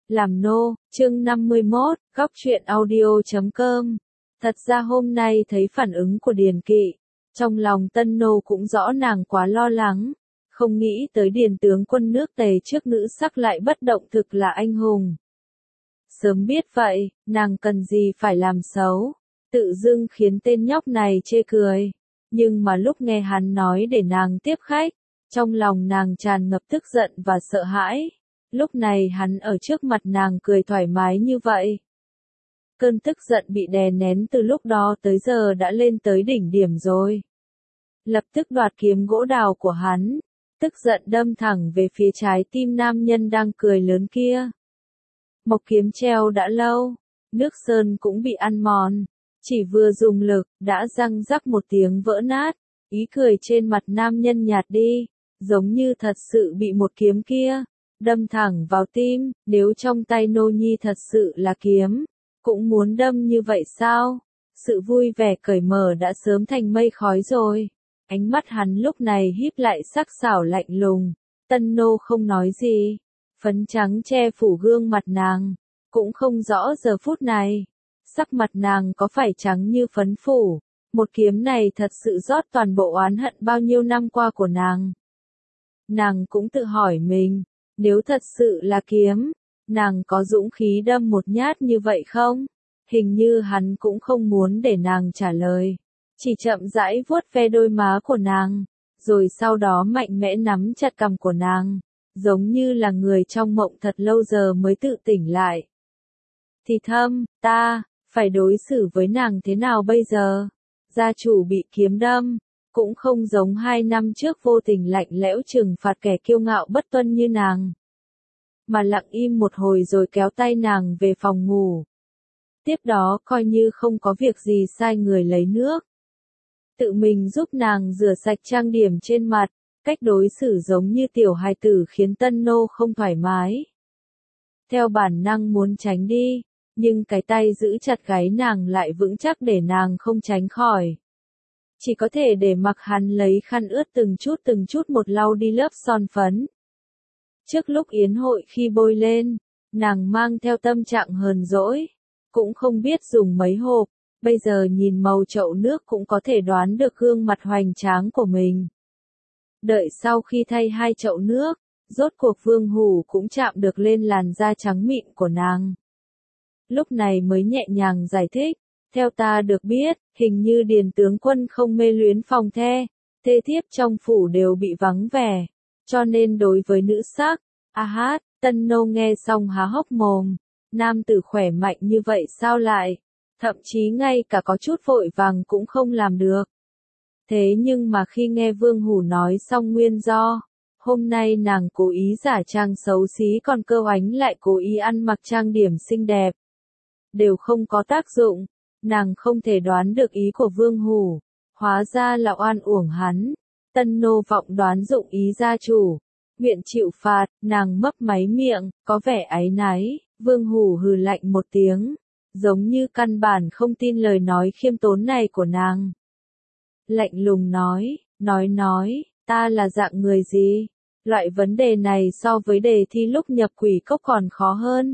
Làm nô, chương 51, góc truyện audio.com. Thật ra hôm nay thấy phản ứng của Điền Kỵ, trong lòng Tân Nô cũng rõ nàng quá lo lắng, không nghĩ tới Điền tướng quân nước Tề trước nữ sắc lại bất động thực là anh hùng. Sớm biết vậy, nàng cần gì phải làm xấu, tự dưng khiến tên nhóc này chê cười. Nhưng mà lúc nghe hắn nói để nàng tiếp khách, trong lòng nàng tràn ngập tức giận và sợ hãi. Lúc này hắn ở trước mặt nàng cười thoải mái như vậy. Cơn tức giận bị đè nén từ lúc đó tới giờ đã lên tới đỉnh điểm rồi. Lập tức đoạt kiếm gỗ đào của hắn, tức giận đâm thẳng về phía trái tim nam nhân đang cười lớn kia. Mộc kiếm treo đã lâu, nước sơn cũng bị ăn mòn, chỉ vừa dùng lực, đã răng rắc một tiếng vỡ nát, ý cười trên mặt nam nhân nhạt đi, giống như thật sự bị một kiếm kia đâm thẳng vào tim. Nếu trong tay nô nhi thật sự là kiếm, cũng muốn đâm như vậy sao? Sự vui vẻ cởi mở đã sớm thành mây khói rồi. Ánh mắt hắn lúc này híp lại sắc sảo lạnh lùng. Tân nô không nói gì, phấn trắng che phủ gương mặt nàng, cũng không rõ giờ phút này sắc mặt nàng có phải trắng như phấn phủ. Một kiếm này thật sự rót toàn bộ oán hận bao nhiêu năm qua của nàng. Nàng cũng tự hỏi mình, nếu thật sự là kiếm, nàng có dũng khí đâm một nhát như vậy không? Hình như hắn cũng không muốn để nàng trả lời, chỉ chậm rãi vuốt ve đôi má của nàng, rồi sau đó mạnh mẽ nắm chặt cằm của nàng, giống như là người trong mộng thật lâu giờ mới tự tỉnh lại. Thì thầm, ta phải đối xử với nàng thế nào bây giờ? Gia chủ bị kiếm đâm, cũng không giống 2 năm trước vô tình lạnh lẽo trừng phạt kẻ kiêu ngạo bất tuân như nàng, mà lặng im một hồi rồi kéo tay nàng về phòng ngủ. Tiếp đó coi như không có việc gì sai người lấy nước, tự mình giúp nàng rửa sạch trang điểm trên mặt, cách đối xử giống như tiểu hài tử khiến Tân Nô không thoải mái. Theo bản năng muốn tránh đi, nhưng cái tay giữ chặt gáy nàng lại vững chắc để nàng không tránh khỏi. Chỉ có thể để mặc hắn lấy khăn ướt từng chút một lau đi lớp son phấn. Trước lúc yến hội khi bôi lên, nàng mang theo tâm trạng hờn dỗi, cũng không biết dùng mấy hộp, bây giờ nhìn màu chậu nước cũng có thể đoán được gương mặt hoành tráng của mình. Đợi sau khi thay 2 chậu nước, rốt cuộc Vương Hủ cũng chạm được lên làn da trắng mịn của nàng. Lúc này mới nhẹ nhàng giải thích, theo ta được biết, hình như Điền tướng quân không mê luyến phòng the, thê thiếp trong phủ đều bị vắng vẻ, cho nên đối với nữ sắc, hát, Tân Nô nghe xong há hốc mồm, nam tử khỏe mạnh như vậy sao lại, thậm chí ngay cả có chút vội vàng cũng không làm được. Thế nhưng mà khi nghe Vương Hủ nói xong nguyên do, hôm nay nàng cố ý giả trang xấu xí còn Cơ Oánh lại cố ý ăn mặc trang điểm xinh đẹp, đều không có tác dụng, nàng không thể đoán được ý của Vương Hủ, hóa ra là oan uổng hắn. Tân Nô vọng đoán dụng ý gia chủ, nguyện chịu phạt, nàng mấp máy miệng, có vẻ áy náy. Vương Hủ hừ lạnh một tiếng, giống như căn bản không tin lời nói khiêm tốn này của nàng. Lạnh lùng nói, ta là dạng người gì? Loại vấn đề này so với đề thi lúc nhập quỷ cốc còn khó hơn.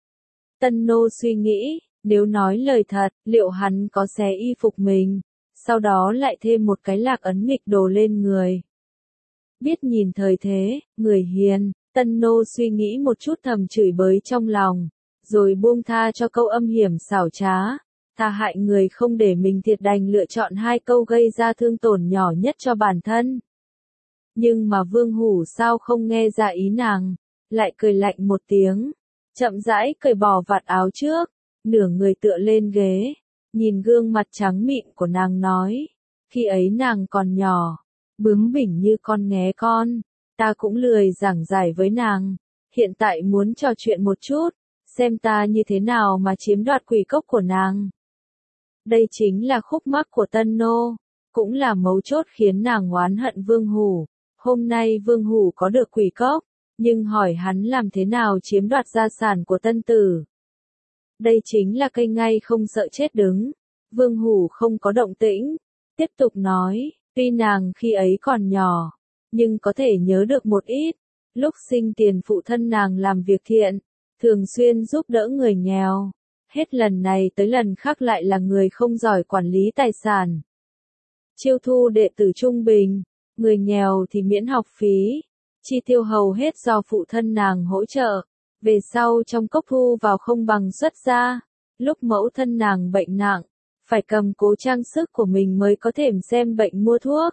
Tân Nô suy nghĩ, nếu nói lời thật, liệu hắn có xé y phục mình, sau đó lại thêm một cái lạc ấn nghịch đồ lên người. Biết nhìn thời thế, người hiền, Tân Nô suy nghĩ một chút thầm chửi bới trong lòng, rồi buông tha cho câu âm hiểm xảo trá, tha hại người không để mình thiệt đành lựa chọn 2 câu gây ra thương tổn nhỏ nhất cho bản thân. Nhưng mà Vương Hủ sao không nghe ra ý nàng, lại cười lạnh một tiếng, chậm rãi cởi bỏ vạt áo trước, nửa người tựa lên ghế, nhìn gương mặt trắng mịn của nàng nói, khi ấy nàng còn nhỏ, bướng bỉnh như con nghé con, ta cũng lười giảng giải với nàng, hiện tại muốn trò chuyện một chút, xem ta như thế nào mà chiếm đoạt quỷ cốc của nàng. Đây chính là khúc mắc của Tân Nô, cũng là mấu chốt khiến nàng oán hận Vương Hủ. Hôm nay Vương Hủ có được quỷ cốc, nhưng hỏi hắn làm thế nào chiếm đoạt gia sản của Tân Tử. Đây chính là cây ngay không sợ chết đứng. Vương Hủ không có động tĩnh, tiếp tục nói, tuy nàng khi ấy còn nhỏ, nhưng có thể nhớ được một ít. Lúc sinh tiền phụ thân nàng làm việc thiện, thường xuyên giúp đỡ người nghèo. Hết lần này tới lần khác lại là người không giỏi quản lý tài sản. Chiêu thu đệ tử trung bình, người nghèo thì miễn học phí, chi tiêu hầu hết do phụ thân nàng hỗ trợ. Về sau trong cốc thu vào không bằng xuất ra, lúc mẫu thân nàng bệnh nặng, phải cầm cố trang sức của mình mới có thể xem bệnh mua thuốc.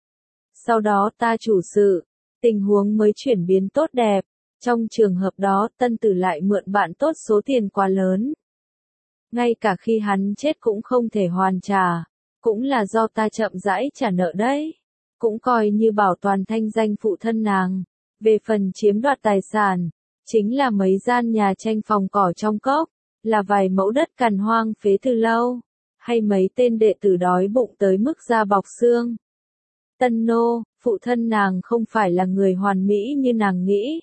Sau đó ta chủ sự, tình huống mới chuyển biến tốt đẹp. Trong trường hợp đó tân tử lại mượn bạn tốt số tiền quá lớn. Ngay cả khi hắn chết cũng không thể hoàn trả, cũng là do ta chậm rãi trả nợ đấy. Cũng coi như bảo toàn thanh danh phụ thân nàng. Về phần chiếm đoạt tài sản, chính là mấy gian nhà tranh phòng cỏ trong cốc, là vài mẫu đất cằn hoang phế từ lâu, hay mấy tên đệ tử đói bụng tới mức da bọc xương. Tân nô, phụ thân nàng không phải là người hoàn mỹ như nàng nghĩ.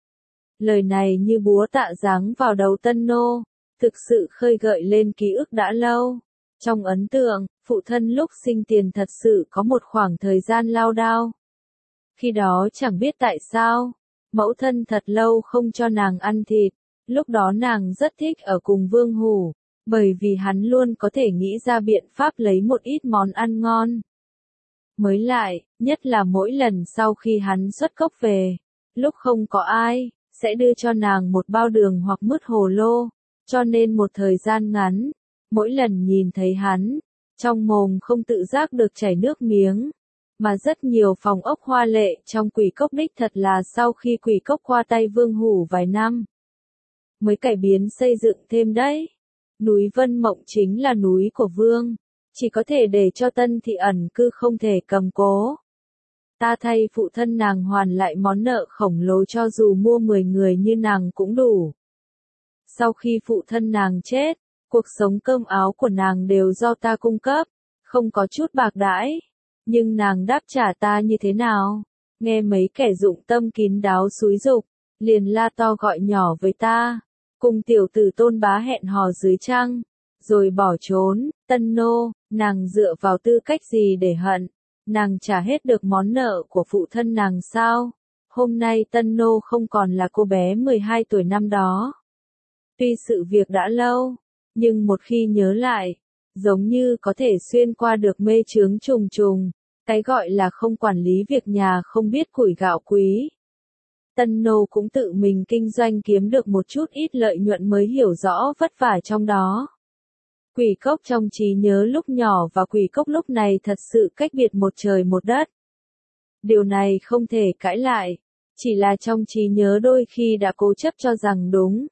Lời này như búa tạ giáng vào đầu tân nô, thực sự khơi gợi lên ký ức đã lâu. Trong ấn tượng, phụ thân lúc sinh tiền thật sự có một khoảng thời gian lao đao. Khi đó chẳng biết tại sao, mẫu thân thật lâu không cho nàng ăn thịt, lúc đó nàng rất thích ở cùng Vương Hủ, bởi vì hắn luôn có thể nghĩ ra biện pháp lấy một ít món ăn ngon. Mới lại, nhất là mỗi lần sau khi hắn xuất cốc về, lúc không có ai, sẽ đưa cho nàng một bao đường hoặc mứt hồ lô, cho nên một thời gian ngắn, mỗi lần nhìn thấy hắn, trong mồm không tự giác được chảy nước miếng. Mà rất nhiều phòng ốc hoa lệ trong Quỷ Cốc đích thật là sau khi Quỷ Cốc qua tay Vương Hủ vài năm, mới cải biến xây dựng thêm đấy. Núi Vân Mộng chính là núi của Vương, chỉ có thể để cho Tân Thị ẩn cư không thể cầm cố. Ta thay phụ thân nàng hoàn lại món nợ khổng lồ cho dù mua 10 người như nàng cũng đủ. Sau khi phụ thân nàng chết, cuộc sống cơm áo của nàng đều do ta cung cấp, không có chút bạc đãi. Nhưng nàng đáp trả ta như thế nào? Nghe mấy kẻ dụng tâm kín đáo xúi giục, liền la to gọi nhỏ với ta, cùng tiểu tử Tôn Bá hẹn hò dưới trăng, rồi bỏ trốn. Tân nô, nàng dựa vào tư cách gì để hận? Nàng trả hết được món nợ của phụ thân nàng sao? Hôm nay tân nô không còn là cô bé 12 tuổi năm đó. Tuy sự việc đã lâu, nhưng một khi nhớ lại, giống như có thể xuyên qua được mê chướng trùng trùng, cái gọi là không quản lý việc nhà không biết củi gạo quý. Tân nô cũng tự mình kinh doanh kiếm được một chút ít lợi nhuận mới hiểu rõ vất vả trong đó. Quỷ Cốc trong trí nhớ lúc nhỏ và Quỷ Cốc lúc này thật sự cách biệt một trời một đất. Điều này không thể cãi lại, chỉ là trong trí nhớ đôi khi đã cố chấp cho rằng đúng.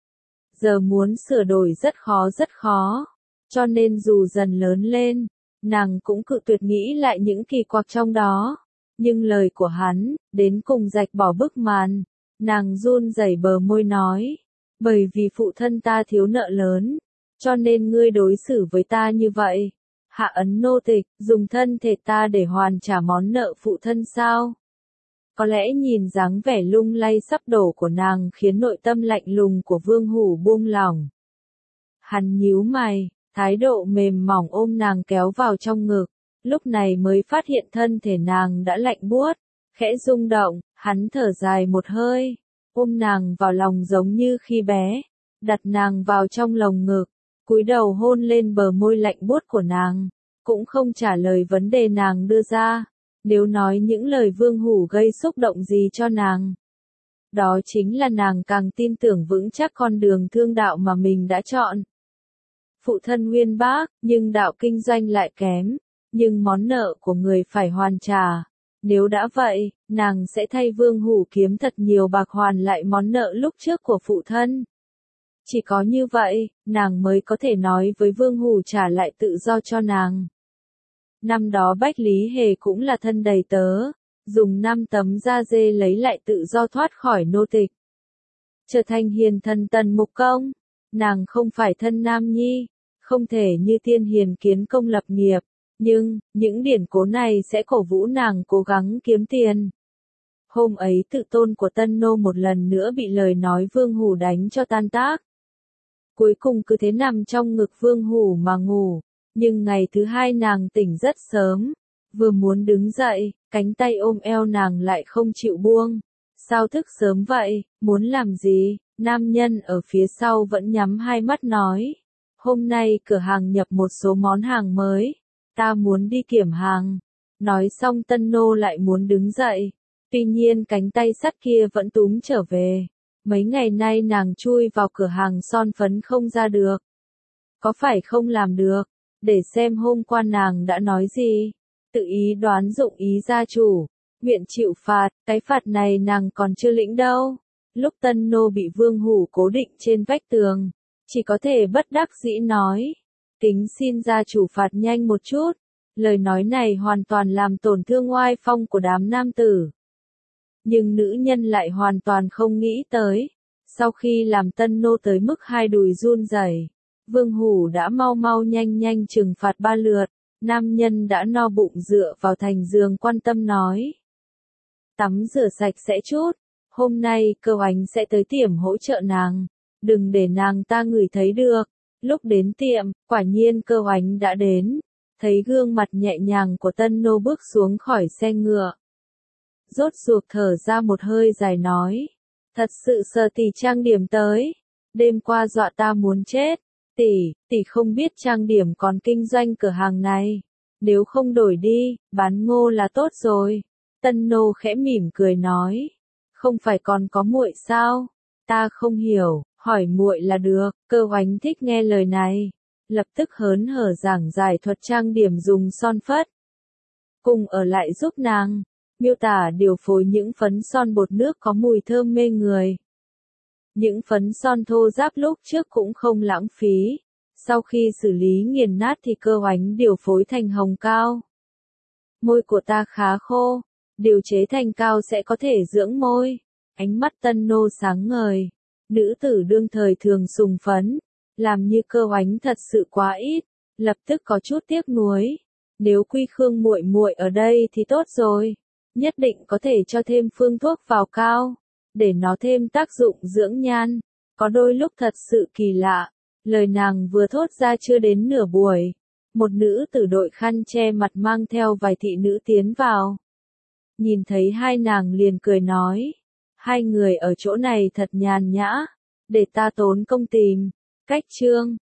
Giờ muốn sửa đổi rất khó, cho nên dù dần lớn lên, nàng cũng cự tuyệt nghĩ lại những kỳ quặc trong đó. Nhưng lời của hắn, đến cùng rạch bỏ bức màn, nàng run rẩy bờ môi nói, bởi vì phụ thân ta thiếu nợ lớn, cho nên ngươi đối xử với ta như vậy. Hạ ấn nô tịch, dùng thân thể ta để hoàn trả món nợ phụ thân sao? Có lẽ nhìn dáng vẻ lung lay sắp đổ của nàng khiến nội tâm lạnh lùng của Vương Hủ buông lỏng. Hắn nhíu mày, thái độ mềm mỏng ôm nàng kéo vào trong ngực, lúc này mới phát hiện thân thể nàng đã lạnh buốt, khẽ rung động, hắn thở dài một hơi, ôm nàng vào lòng giống như khi bé, đặt nàng vào trong lồng ngực, cúi đầu hôn lên bờ môi lạnh buốt của nàng, cũng không trả lời vấn đề nàng đưa ra. Nếu nói những lời Vương Hủ gây xúc động gì cho nàng, đó chính là nàng càng tin tưởng vững chắc con đường thương đạo mà mình đã chọn. Phụ thân uyên bác, nhưng đạo kinh doanh lại kém, nhưng món nợ của người phải hoàn trả. Nếu đã vậy, nàng sẽ thay Vương Hủ kiếm thật nhiều bạc hoàn lại món nợ lúc trước của phụ thân. Chỉ có như vậy, nàng mới có thể nói với Vương Hủ trả lại tự do cho nàng. Năm đó Bách Lý Hề cũng là thân đầy tớ, dùng 5 tấm da dê lấy lại tự do thoát khỏi nô tịch. Trở thành hiền thần Tần Mục Công, nàng không phải thân nam nhi, không thể như tiên hiền kiến công lập nghiệp, nhưng, những điển cố này sẽ cổ vũ nàng cố gắng kiếm tiền. Hôm ấy tự tôn của Tân Nô một lần nữa bị lời nói Vương Hủ đánh cho tan tác. Cuối cùng cứ thế nằm trong ngực Vương Hủ mà ngủ. Nhưng ngày thứ hai nàng tỉnh rất sớm, vừa muốn đứng dậy, cánh tay ôm eo nàng lại không chịu buông. Sao thức sớm vậy, muốn làm gì? Nam nhân ở phía sau vẫn nhắm hai mắt nói. Hôm nay cửa hàng nhập một số món hàng mới. Ta muốn đi kiểm hàng. Nói xong Tân Nô lại muốn đứng dậy. Tuy nhiên cánh tay sắt kia vẫn túm trở về. Mấy ngày nay nàng chui vào cửa hàng son phấn không ra được. Có phải không làm được? Để xem hôm qua nàng đã nói gì. Tự ý đoán dụng ý gia chủ. Nguyện chịu phạt, cái phạt này nàng còn chưa lĩnh đâu. Lúc Tân Nô bị Vương Hủ cố định trên vách tường, chỉ có thể bất đắc dĩ nói. Kính xin gia chủ phạt nhanh một chút. Lời nói này hoàn toàn làm tổn thương oai phong của đám nam tử. Nhưng nữ nhân lại hoàn toàn không nghĩ tới. Sau khi làm Tân Nô tới mức hai đùi run rẩy, Vương Hủ đã mau mau nhanh nhanh trừng phạt 3 lượt. Nam nhân đã no bụng dựa vào thành giường quan tâm nói. Tắm rửa sạch sẽ chút. Hôm nay Cơ Oánh sẽ tới tiệm hỗ trợ nàng. Đừng để nàng ta ngửi thấy được. Lúc đến tiệm, quả nhiên Cơ Oánh đã đến. Thấy gương mặt nhẹ nhàng của Tân Nô bước xuống khỏi xe ngựa. Rốt ruột thở ra một hơi dài nói. Thật sự sợ tỷ trang điểm tới. Đêm qua dọa ta muốn chết. Tỷ không biết trang điểm còn kinh doanh cửa hàng này. Nếu không đổi đi, bán ngô là tốt rồi. Tân Nô khẽ mỉm cười nói. Không phải còn có muội sao? Ta không hiểu, hỏi muội là được. Cơ Oánh thích nghe lời này. Lập tức hớn hở giảng giải thuật trang điểm dùng son phất. Cùng ở lại giúp nàng. Miêu tả điều phối những phấn son bột nước có mùi thơm mê người. Những phấn son thô ráp lúc trước cũng không lãng phí. Sau khi xử lý nghiền nát thì Cơ Oánh điều phối thành hồng cao. Môi của ta khá khô. Điều chế thành cao sẽ có thể dưỡng môi. Ánh mắt Tân Nô sáng ngời. Nữ tử đương thời thường sùng phấn. Làm như Cơ Oánh thật sự quá ít. Lập tức có chút tiếc nuối. Nếu Quy Khương muội muội ở đây thì tốt rồi. Nhất định có thể cho thêm phương thuốc vào cao. Để nó thêm tác dụng dưỡng nhan. Có đôi lúc thật sự kỳ lạ. Lời nàng vừa thốt ra chưa đến nửa buổi. Một nữ tử đội khăn che mặt mang theo vài thị nữ tiến vào. Nhìn thấy hai nàng liền cười nói. Hai người ở chỗ này thật nhàn nhã. Để ta tốn công tìm. Cách chương.